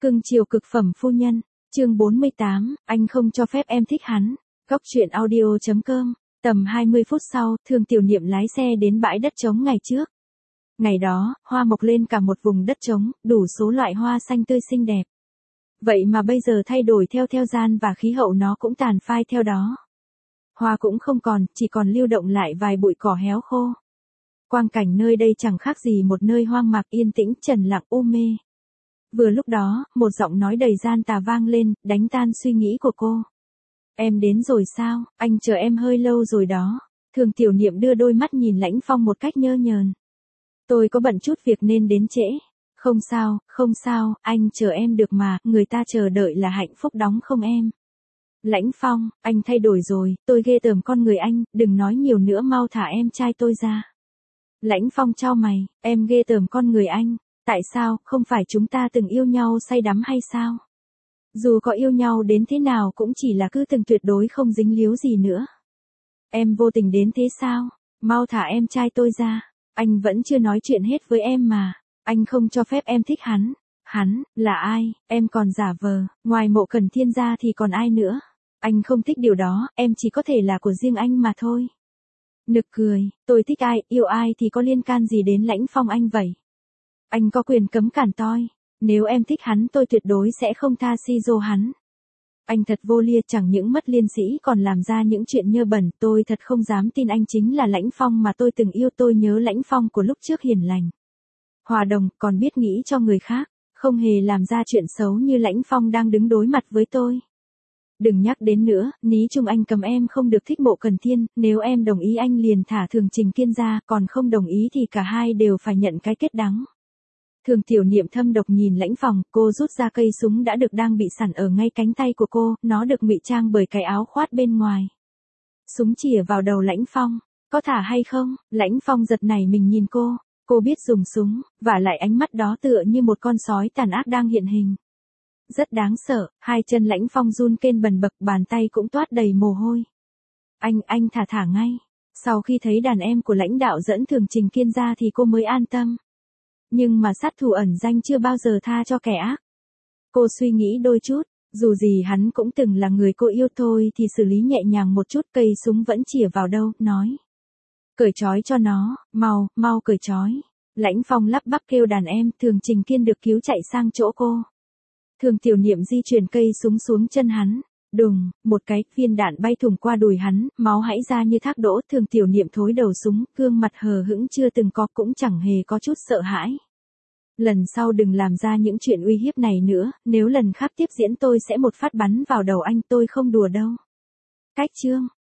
Cưng chiều cực phẩm phu nhân, chương 48, anh không cho phép em thích hắn. Góc truyện audio.com, tầm 20 phút sau, Thường Tiểu Niệm lái xe đến bãi đất trống ngày trước. Ngày đó, hoa mọc lên cả một vùng đất trống, đủ số loại hoa xanh tươi xinh đẹp. Vậy mà bây giờ thay đổi theo gian và khí hậu nó cũng tàn phai theo đó. Hoa cũng không còn, chỉ còn lưu động lại vài bụi cỏ héo khô. Quang cảnh nơi đây chẳng khác gì một nơi hoang mạc yên tĩnh trần lặng u mê. Vừa lúc đó, một giọng nói đầy gian tà vang lên, đánh tan suy nghĩ của cô. Em đến rồi sao, anh chờ em hơi lâu rồi đó. Thường Tiểu Niệm đưa đôi mắt nhìn Lãnh Phong một cách nhơ nhờn. Tôi có bận chút việc nên đến trễ. Không sao, anh chờ em được mà, người ta chờ đợi là hạnh phúc đóng không em. Lãnh Phong, anh thay đổi rồi, tôi ghê tởm con người anh, đừng nói nhiều nữa mau thả em trai tôi ra. Lãnh Phong chau mày, em ghê tởm con người anh. Tại sao, không phải chúng ta từng yêu nhau say đắm hay sao? Dù có yêu nhau đến thế nào cũng chỉ là cứ từng tuyệt đối không dính líu gì nữa. Em vô tình đến thế sao? Mau thả em trai tôi ra. Anh vẫn chưa nói chuyện hết với em mà. Anh không cho phép em thích hắn. Hắn, là ai? Em còn giả vờ, ngoài Mộ Cẩn Thiên ra thì còn ai nữa? Anh không thích điều đó, em chỉ có thể là của riêng anh mà thôi. Nực cười, tôi thích ai, yêu ai thì có liên can gì đến Lãnh Phong anh vậy? Anh có quyền cấm cản tôi. Nếu em thích hắn tôi tuyệt đối sẽ không tha si dô hắn. Anh thật vô lia, chẳng những mất liên sĩ còn làm ra những chuyện nhơ bẩn. Tôi thật không dám tin anh chính là Lãnh Phong mà tôi từng yêu. Tôi nhớ Lãnh Phong của lúc trước hiền lành, hòa đồng, còn biết nghĩ cho người khác, không hề làm ra chuyện xấu như Lãnh Phong đang đứng đối mặt với tôi. Đừng nhắc đến nữa, ní chung anh cầm em không được thích Mộ Cẩn Thiên. Nếu em đồng ý anh liền thả Thường Trình Kiên ra, còn không đồng ý thì cả hai đều phải nhận cái kết đắng. Thường Tiểu Niệm thâm độc nhìn Lãnh Phong, cô rút ra cây súng đã được đang bị sẵn ở ngay cánh tay của cô, nó được ngụy trang bởi cái áo khoác bên ngoài. Súng chĩa vào đầu Lãnh Phong, có thả hay không? Lãnh Phong giật nảy mình nhìn cô biết dùng súng, vả lại ánh mắt đó tựa như một con sói tàn ác đang hiện hình. Rất đáng sợ, hai chân Lãnh Phong run kên bần bật, bàn tay cũng toát đầy mồ hôi. Anh thả ngay. Sau khi thấy đàn em của lãnh đạo dẫn Thường Trình Kiên ra thì cô mới an tâm. Nhưng mà sát thủ ẩn danh chưa bao giờ tha cho kẻ ác. Cô suy nghĩ đôi chút, dù gì hắn cũng từng là người cô yêu thôi thì xử lý nhẹ nhàng một chút. Cây súng vẫn chĩa vào đâu, nói. Cởi trói cho nó, mau cởi trói. Lãnh Phong lắp bắp kêu đàn em. Thường Trình Kiên được cứu chạy sang chỗ cô. Thường Tiểu Niệm di chuyển cây súng xuống chân hắn. Đùng, một cái viên đạn bay thủng qua đùi hắn, máu hãy ra như thác đỗ. Thường Tiểu Niệm thối đầu súng, gương mặt hờ hững chưa từng có, cũng chẳng hề có chút sợ hãi. Lần sau đừng làm ra những chuyện uy hiếp này nữa, nếu lần khác tiếp diễn tôi sẽ một phát bắn vào đầu anh, tôi không đùa đâu. Cách chương